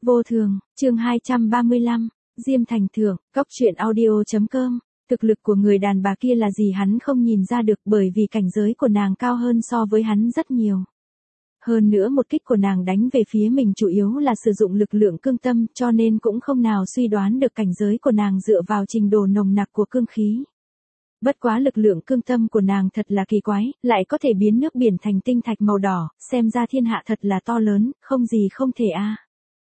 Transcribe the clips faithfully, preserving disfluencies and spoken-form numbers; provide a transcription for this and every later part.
Vô thường, chương hai trăm ba mươi lăm, Diêm Thành Thưởng, cốc truyện audio chấm com. Thực lực của người đàn bà kia là gì hắn không nhìn ra được bởi vì cảnh giới của nàng cao hơn so với hắn rất nhiều. Hơn nữa một kích của nàng đánh về phía mình chủ yếu là sử dụng lực lượng cương tâm cho nên cũng không nào suy đoán được cảnh giới của nàng dựa vào trình độ nồng nặc của cương khí. Bất quá lực lượng cương tâm của nàng thật là kỳ quái, lại có thể biến nước biển thành tinh thạch màu đỏ, xem ra thiên hạ thật là to lớn, không gì không thể a.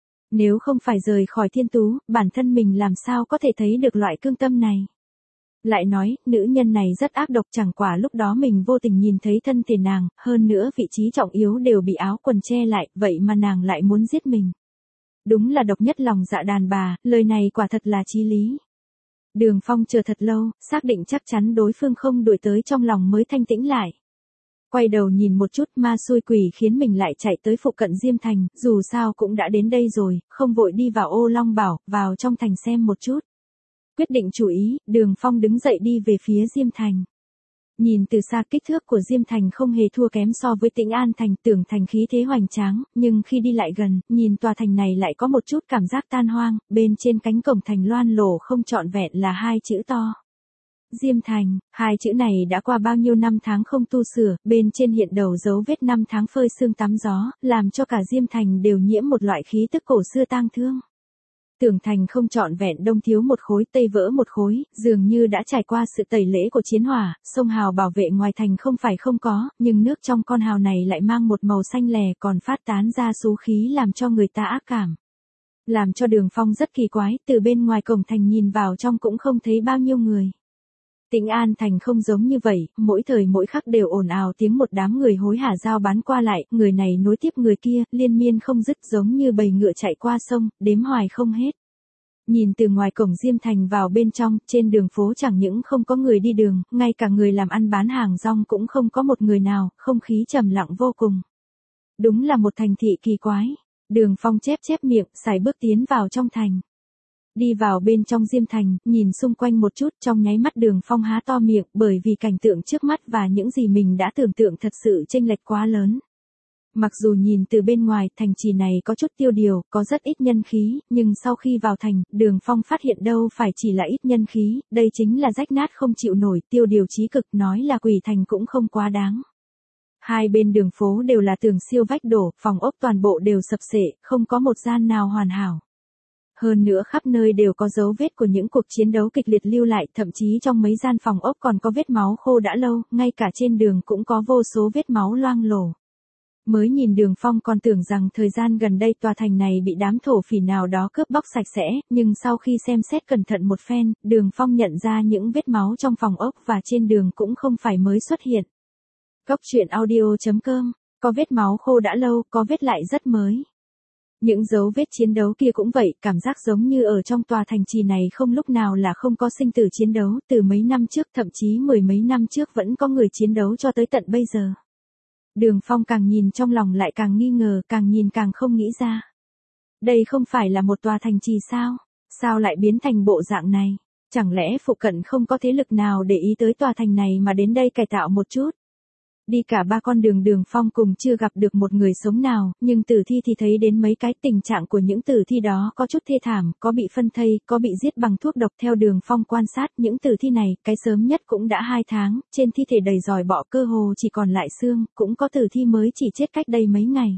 Nếu không phải rời khỏi thiên tú, bản thân mình làm sao có thể thấy được loại cương tâm này. Lại nói, nữ nhân này rất ác độc chẳng quả lúc đó mình vô tình nhìn thấy thân thể nàng, hơn nữa vị trí trọng yếu đều bị áo quần che lại, vậy mà nàng lại muốn giết mình. Đúng là độc nhất lòng dạ đàn bà, lời này quả thật là chí lý. Đường Phong chờ thật lâu, xác định chắc chắn đối phương không đuổi tới trong lòng mới thanh tĩnh lại. Quay đầu nhìn một chút ma xui quỷ khiến mình lại chạy tới phụ cận Diêm Thành, dù sao cũng đã đến đây rồi, không vội đi vào Ô Long Bảo, vào trong thành xem một chút. Quyết định chủ ý, Đường Phong đứng dậy đi về phía Diêm Thành. Nhìn từ xa kích thước của Diêm Thành không hề thua kém so với Tĩnh An Thành, tưởng thành khí thế hoành tráng, nhưng khi đi lại gần, nhìn tòa thành này lại có một chút cảm giác tan hoang, bên trên cánh cổng thành loan lổ không trọn vẹn là hai chữ to. Diêm Thành, hai chữ này đã qua bao nhiêu năm tháng không tu sửa, bên trên hiện đầu dấu vết năm tháng phơi sương tắm gió, làm cho cả Diêm Thành đều nhiễm một loại khí tức cổ xưa tang thương. Tường thành không trọn vẹn đông thiếu một khối tây vỡ một khối, dường như đã trải qua sự tẩy lễ của chiến hỏa, sông hào bảo vệ ngoài thành không phải không có, nhưng nước trong con hào này lại mang một màu xanh lè còn phát tán ra xú khí làm cho người ta ác cảm. Làm cho Đường Phong rất kỳ quái, từ bên ngoài cổng thành nhìn vào trong cũng không thấy bao nhiêu người. Tĩnh An Thành không giống như vậy, mỗi thời mỗi khắc đều ồn ào tiếng một đám người hối hả giao bán qua lại, người này nối tiếp người kia, liên miên không dứt giống như bầy ngựa chạy qua sông, đếm hoài không hết. Nhìn từ ngoài cổng Diêm Thành vào bên trong, trên đường phố chẳng những không có người đi đường, ngay cả người làm ăn bán hàng rong cũng không có một người nào, không khí trầm lặng vô cùng. Đúng là một thành thị kỳ quái. Đường Phong chép chép miệng, sải bước tiến vào trong thành. Đi vào bên trong Diêm Thành, nhìn xung quanh một chút, trong nháy mắt Đường Phong há to miệng, bởi vì cảnh tượng trước mắt và những gì mình đã tưởng tượng thật sự chênh lệch quá lớn. Mặc dù nhìn từ bên ngoài, thành trì này có chút tiêu điều, có rất ít nhân khí, nhưng sau khi vào thành, Đường Phong phát hiện đâu phải chỉ là ít nhân khí, đây chính là rách nát không chịu nổi, tiêu điều chí cực, nói là quỷ thành cũng không quá đáng. Hai bên đường phố đều là tường siêu vách đổ, phòng ốc toàn bộ đều sập xệ, không có một gian nào hoàn hảo. Hơn nữa khắp nơi đều có dấu vết của những cuộc chiến đấu kịch liệt lưu lại, thậm chí trong mấy gian phòng ốc còn có vết máu khô đã lâu, ngay cả trên đường cũng có vô số vết máu loang lổ. Mới nhìn Đường Phong còn tưởng rằng thời gian gần đây tòa thành này bị đám thổ phỉ nào đó cướp bóc sạch sẽ, nhưng sau khi xem xét cẩn thận một phen, Đường Phong nhận ra những vết máu trong phòng ốc và trên đường cũng không phải mới xuất hiện. Cốc truyện audio chấm com, có vết máu khô đã lâu, có vết lại rất mới. Những dấu vết chiến đấu kia cũng vậy, cảm giác giống như ở trong tòa thành trì này không lúc nào là không có sinh tử chiến đấu, từ mấy năm trước thậm chí mười mấy năm trước vẫn có người chiến đấu cho tới tận bây giờ. Đường Phong càng nhìn trong lòng lại càng nghi ngờ, càng nhìn càng không nghĩ ra. Đây không phải là một tòa thành trì sao? Sao lại biến thành bộ dạng này? Chẳng lẽ phụ cận không có thế lực nào để ý tới tòa thành này mà đến đây cải tạo một chút? Đi cả ba con đường Đường Phong cùng chưa gặp được một người sống nào, nhưng tử thi thì thấy đến mấy cái. Tình trạng của những tử thi đó có chút thê thảm, có bị phân thây, có bị giết bằng thuốc độc. Theo Đường Phong quan sát những tử thi này, cái sớm nhất cũng đã hai tháng, trên thi thể đầy giòi bọ cơ hồ chỉ còn lại xương, cũng có tử thi mới chỉ chết cách đây mấy ngày.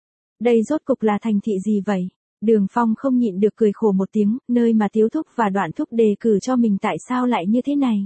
Đây rốt cục là thành thị gì vậy? Đường Phong không nhịn được cười khổ một tiếng, nơi mà Tiếu Thúc và Đoạn Thúc đề cử cho mình tại sao lại như thế này.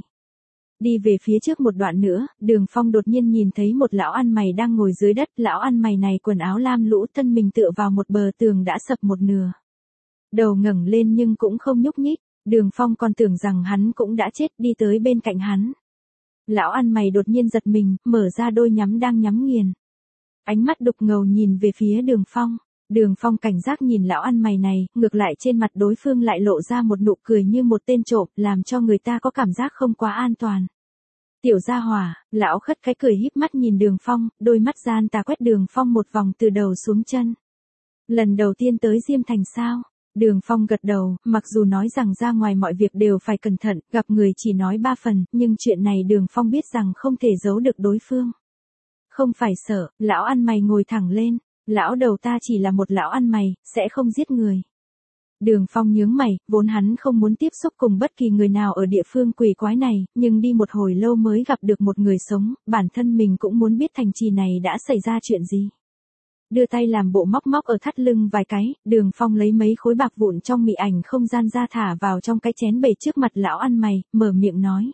Đi về phía trước một đoạn nữa, Đường Phong đột nhiên nhìn thấy một lão ăn mày đang ngồi dưới đất, lão ăn mày này quần áo lam lũ, thân mình tựa vào một bờ tường đã sập một nửa. Đầu ngẩng lên nhưng cũng không nhúc nhích, Đường Phong còn tưởng rằng hắn cũng đã chết, đi tới bên cạnh hắn. Lão ăn mày đột nhiên giật mình, mở ra đôi nhắm đang nhắm nghiền. Ánh mắt đục ngầu nhìn về phía Đường Phong. Đường Phong cảnh giác nhìn lão ăn mày này, ngược lại trên mặt đối phương lại lộ ra một nụ cười như một tên trộm, làm cho người ta có cảm giác không quá an toàn. Tiểu gia hỏa, lão khất cái cười híp mắt nhìn Đường Phong, đôi mắt gian tà quét Đường Phong một vòng từ đầu xuống chân. Lần đầu tiên tới Diêm Thành sao? Đường Phong gật đầu, mặc dù nói rằng ra ngoài mọi việc đều phải cẩn thận, gặp người chỉ nói ba phần, nhưng chuyện này Đường Phong biết rằng không thể giấu được đối phương. Không phải sợ, lão ăn mày ngồi thẳng lên. Lão đầu ta chỉ là một lão ăn mày, sẽ không giết người. Đường Phong nhướng mày, vốn hắn không muốn tiếp xúc cùng bất kỳ người nào ở địa phương quỷ quái này, nhưng đi một hồi lâu mới gặp được một người sống, bản thân mình cũng muốn biết thành trì này đã xảy ra chuyện gì. Đưa tay làm bộ móc móc ở thắt lưng vài cái, Đường Phong lấy mấy khối bạc vụn trong mị ảnh không gian ra thả vào trong cái chén bể trước mặt lão ăn mày, mở miệng nói.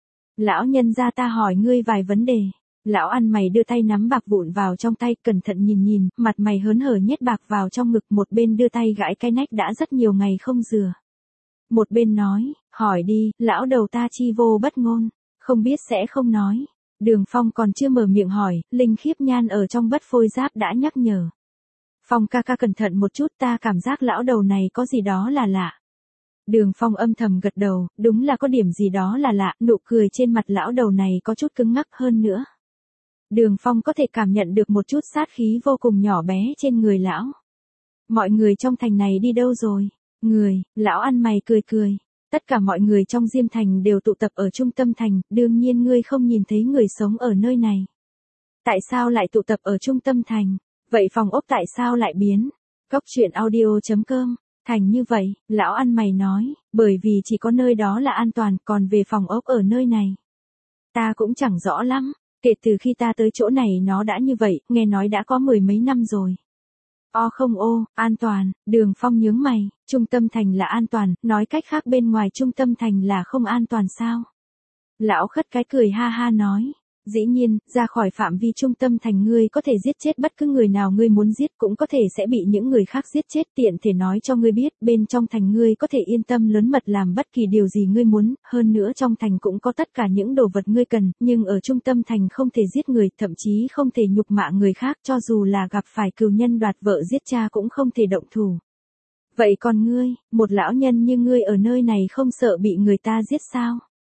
Lão nhân gia ta hỏi ngươi vài vấn đề. Lão ăn mày đưa tay nắm bạc vụn vào trong tay, cẩn thận nhìn nhìn, mặt mày hớn hở nhét bạc vào trong ngực, một bên đưa tay gãi cái nách đã rất nhiều ngày không rửa. Một bên nói, hỏi đi, lão đầu ta chi vô bất ngôn, không biết sẽ không nói. Đường Phong còn chưa mở miệng hỏi, Linh Khiếp Nhan ở trong bất phôi giáp đã nhắc nhở. Phong ca ca cẩn thận một chút, ta cảm giác lão đầu này có gì đó là lạ. Đường Phong âm thầm gật đầu, đúng là có điểm gì đó là lạ, nụ cười trên mặt lão đầu này có chút cứng ngắc hơn nữa. Đường Phong có thể cảm nhận được một chút sát khí vô cùng nhỏ bé trên người lão. Mọi người trong thành này đi đâu rồi? Người, lão ăn mày cười cười. Tất cả mọi người trong Diêm Thành đều tụ tập ở trung tâm thành, đương nhiên ngươi không nhìn thấy người sống ở nơi này. Tại sao lại tụ tập ở trung tâm thành? Vậy phòng ốc tại sao lại biến? Cốc truyện audio chấm com. Thành như vậy, lão ăn mày nói, bởi vì chỉ có nơi đó là an toàn, còn về phòng ốc ở nơi này. Ta cũng chẳng rõ lắm. Kể từ khi ta tới chỗ này nó đã như vậy, nghe nói đã có mười mấy năm rồi. O không ô, an toàn, Đường Phong nhướng mày, trung tâm thành là an toàn, nói cách khác bên ngoài trung tâm thành là không an toàn sao? Lão khất cái cười ha ha nói, dĩ nhiên, ra khỏi phạm vi trung tâm thành ngươi có thể giết chết bất cứ người nào ngươi muốn giết, cũng có thể sẽ bị những người khác giết chết, tiện thể nói cho ngươi biết, bên trong thành ngươi có thể yên tâm lớn mật làm bất kỳ điều gì ngươi muốn, hơn nữa trong thành cũng có tất cả những đồ vật ngươi cần, nhưng ở trung tâm thành không thể giết người, thậm chí không thể nhục mạ người khác, cho dù là gặp phải cừu nhân đoạt vợ giết cha cũng không thể động thủ. Vậy còn ngươi, một lão nhân như ngươi ở nơi này không sợ bị người ta giết sao?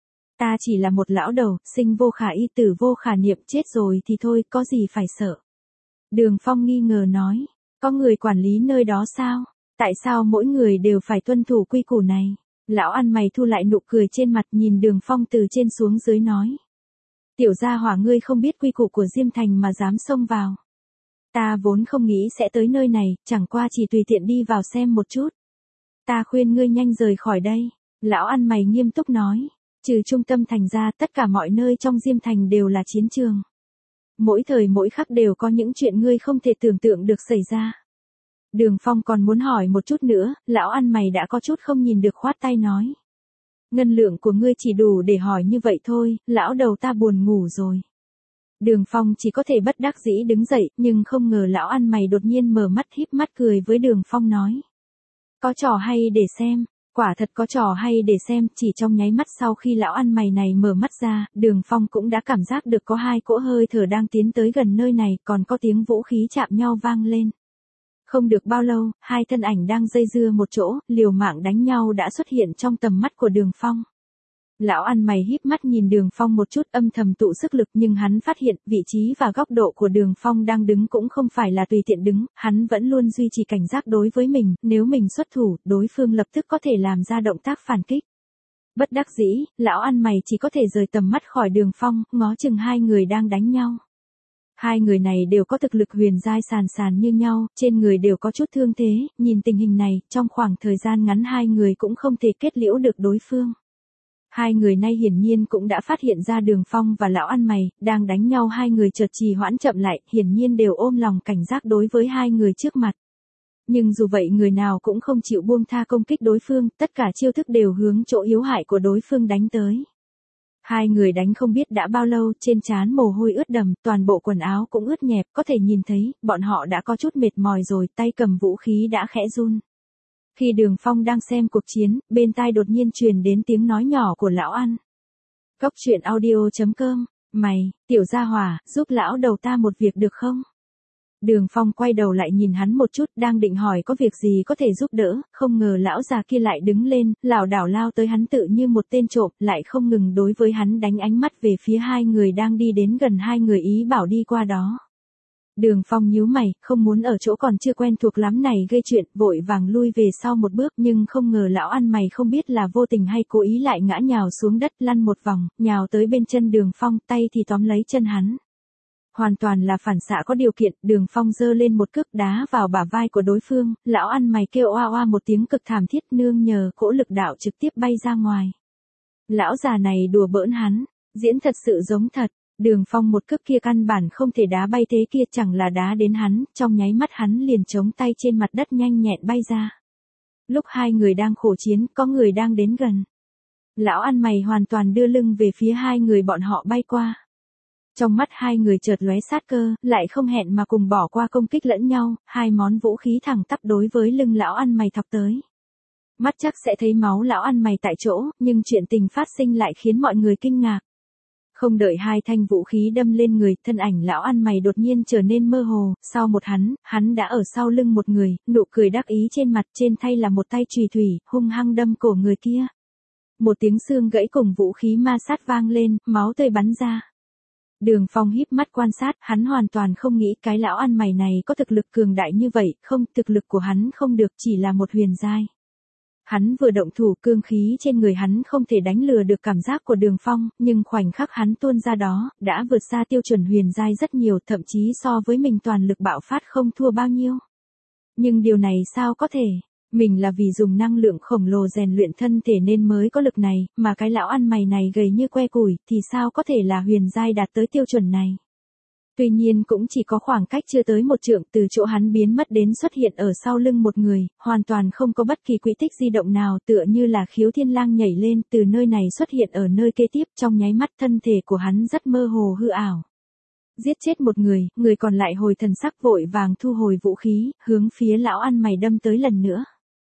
Ta chỉ là một lão đầu, sinh vô khả y tử vô khả niệm, chết rồi thì thôi, có gì phải sợ. Đường Phong nghi ngờ nói, có người quản lý nơi đó sao? Tại sao mỗi người đều phải tuân thủ quy củ này? Lão ăn mày thu lại nụ cười trên mặt, nhìn Đường Phong từ trên xuống dưới nói. Tiểu gia hỏa ngươi không biết quy củ của Diêm Thành mà dám xông vào. Ta vốn không nghĩ sẽ tới nơi này, chẳng qua chỉ tùy tiện đi vào xem một chút. Ta khuyên ngươi nhanh rời khỏi đây. Lão ăn mày nghiêm túc nói. Trừ trung tâm thành ra, tất cả mọi nơi trong Diêm Thành đều là chiến trường. Mỗi thời mỗi khắc đều có những chuyện ngươi không thể tưởng tượng được xảy ra. Đường Phong còn muốn hỏi một chút nữa, lão ăn mày đã có chút không nhìn được khoát tay nói. Ngân lượng của ngươi chỉ đủ để hỏi như vậy thôi, lão đầu ta buồn ngủ rồi. Đường Phong chỉ có thể bất đắc dĩ đứng dậy, nhưng không ngờ lão ăn mày đột nhiên mở mắt híp mắt cười với Đường Phong nói. Có trò hay để xem. Quả thật có trò hay để xem, chỉ trong nháy mắt sau khi lão ăn mày này mở mắt ra, Đường Phong cũng đã cảm giác được có hai cỗ hơi thở đang tiến tới gần nơi này, còn có tiếng vũ khí chạm nhau vang lên. Không được bao lâu, hai thân ảnh đang dây dưa một chỗ, liều mạng đánh nhau đã xuất hiện trong tầm mắt của Đường Phong. Lão ăn mày híp mắt nhìn Đường Phong một chút, âm thầm tụ sức lực, nhưng hắn phát hiện vị trí và góc độ của Đường Phong đang đứng cũng không phải là tùy tiện đứng, hắn vẫn luôn duy trì cảnh giác đối với mình, nếu mình xuất thủ, đối phương lập tức có thể làm ra động tác phản kích. Bất đắc dĩ, lão ăn mày chỉ có thể rời tầm mắt khỏi Đường Phong, ngó chừng hai người đang đánh nhau. Hai người này đều có thực lực huyền giai sàn sàn như nhau, trên người đều có chút thương thế, nhìn tình hình này, trong khoảng thời gian ngắn hai người cũng không thể kết liễu được đối phương. Hai người nay hiển nhiên cũng đã phát hiện ra Đường Phong và lão ăn mày, đang đánh nhau, hai người chợt trì hoãn chậm lại, hiển nhiên đều ôm lòng cảnh giác đối với hai người trước mặt. Nhưng dù vậy người nào cũng không chịu buông tha công kích đối phương, tất cả chiêu thức đều hướng chỗ yếu hại của đối phương đánh tới. Hai người đánh không biết đã bao lâu, trên trán mồ hôi ướt đầm, toàn bộ quần áo cũng ướt nhẹp, có thể nhìn thấy, bọn họ đã có chút mệt mỏi rồi, tay cầm vũ khí đã khẽ run. Khi Đường Phong đang xem cuộc chiến, bên tai đột nhiên truyền đến tiếng nói nhỏ của lão ăn. Cốc truyện audio chấm com, mày, tiểu gia hỏa, giúp lão đầu ta một việc được không? Đường Phong quay đầu lại nhìn hắn một chút, đang định hỏi có việc gì có thể giúp đỡ, không ngờ lão già kia lại đứng lên, lảo đảo lao tới hắn tự như một tên trộm, lại không ngừng đối với hắn đánh ánh mắt về phía hai người đang đi đến gần hai người, ý bảo đi qua đó. Đường Phong nhíu mày, không muốn ở chỗ còn chưa quen thuộc lắm này gây chuyện, vội vàng lui về sau một bước, nhưng không ngờ lão ăn mày không biết là vô tình hay cố ý lại ngã nhào xuống đất, lăn một vòng, nhào tới bên chân Đường Phong, tay thì tóm lấy chân hắn. Hoàn toàn là phản xạ có điều kiện, Đường Phong giơ lên một cước đá vào bả vai của đối phương, lão ăn mày kêu oa oa một tiếng cực thảm thiết, nương nhờ cỗ lực đạo trực tiếp bay ra ngoài. Lão già này đùa bỡn hắn, diễn thật sự giống thật, Đường Phong một cước kia căn bản không thể đá bay thế kia, chẳng là đá đến hắn, trong nháy mắt hắn liền chống tay trên mặt đất nhanh nhẹn bay ra. Lúc hai người đang khổ chiến, có người đang đến gần. Lão ăn mày hoàn toàn đưa lưng về phía hai người bọn họ bay qua. Trong mắt hai người chợt lóe sát cơ, lại không hẹn mà cùng bỏ qua công kích lẫn nhau, hai món vũ khí thẳng tắp đối với lưng lão ăn mày thọc tới. Mắt chắc sẽ thấy máu lão ăn mày tại chỗ, nhưng chuyện tình phát sinh lại khiến mọi người kinh ngạc. Không đợi hai thanh vũ khí đâm lên người, thân ảnh lão ăn mày đột nhiên trở nên mơ hồ, sau một hắn, hắn đã ở sau lưng một người, nụ cười đắc ý trên mặt, trên tay là một tay chùy thủy, hung hăng đâm cổ người kia. Một tiếng xương gãy cùng vũ khí ma sát vang lên, máu tươi bắn ra. Đường Phong híp mắt quan sát, hắn hoàn toàn không nghĩ cái lão ăn mày này có thực lực cường đại như vậy, không, thực lực của hắn không được, chỉ là một huyền giai. Hắn vừa động thủ, cương khí trên người hắn không thể đánh lừa được cảm giác của Đường Phong, nhưng khoảnh khắc hắn tuôn ra đó, đã vượt xa tiêu chuẩn huyền giai rất nhiều, thậm chí so với mình toàn lực bạo phát không thua bao nhiêu. Nhưng điều này sao có thể? Mình là vì dùng năng lượng khổng lồ rèn luyện thân thể nên mới có lực này, mà cái lão ăn mày này gầy như que củi, thì sao có thể là huyền giai đạt tới tiêu chuẩn này. Tuy nhiên cũng chỉ có khoảng cách chưa tới một trượng, từ chỗ hắn biến mất đến xuất hiện ở sau lưng một người, hoàn toàn không có bất kỳ quỹ tích di động nào, tựa như là Khiếu Thiên Lang nhảy lên từ nơi này xuất hiện ở nơi kế tiếp, trong nháy mắt thân thể của hắn rất mơ hồ hư ảo. Giết chết một người, người còn lại hồi thần sắc vội vàng thu hồi vũ khí, hướng phía lão ăn mày đâm tới lần nữa.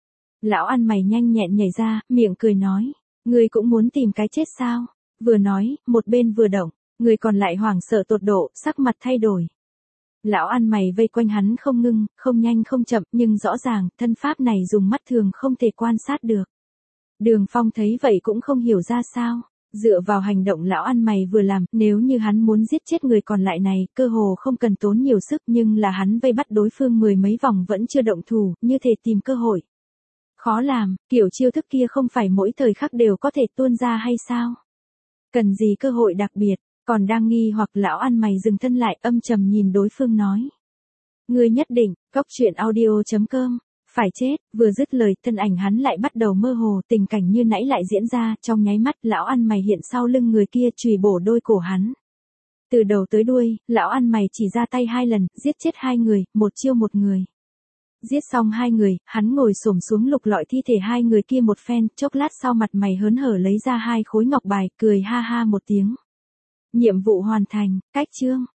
Lão ăn mày nhanh nhẹn nhảy ra, miệng cười nói, ngươi cũng muốn tìm cái chết sao? Vừa nói, một bên vừa động, người còn lại hoảng sợ tột độ, sắc mặt thay đổi. Lão ăn mày vây quanh hắn không ngưng, không nhanh không chậm, nhưng rõ ràng, thân pháp này dùng mắt thường không thể quan sát được. Đường Phong thấy vậy cũng không hiểu ra sao. Dựa vào hành động lão ăn mày vừa làm, nếu như hắn muốn giết chết người còn lại này, cơ hồ không cần tốn nhiều sức, nhưng là hắn vây bắt đối phương mười mấy vòng vẫn chưa động thủ, như thể tìm cơ hội. Khó làm, kiểu chiêu thức kia không phải mỗi thời khắc đều có thể tuôn ra hay sao? Cần gì cơ hội đặc biệt, còn đang nghi hoặc lão ăn mày dừng thân lại, âm trầm nhìn đối phương nói. Ngươi nhất định, cóc truyện audio chấm com, phải chết, vừa dứt lời, thân ảnh hắn lại bắt đầu mơ hồ, tình cảnh như nãy lại diễn ra, trong nháy mắt, lão ăn mày hiện sau lưng người kia chùy bổ đôi cổ hắn. Từ đầu tới đuôi, lão ăn mày chỉ ra tay hai lần, giết chết hai người, một chiêu một người. Giết xong hai người, hắn ngồi xổm xuống lục lọi thi thể hai người kia một phen, chốc lát sau mặt mày hớn hở lấy ra hai khối ngọc bài, cười ha ha một tiếng. Nhiệm vụ hoàn thành, cách chương.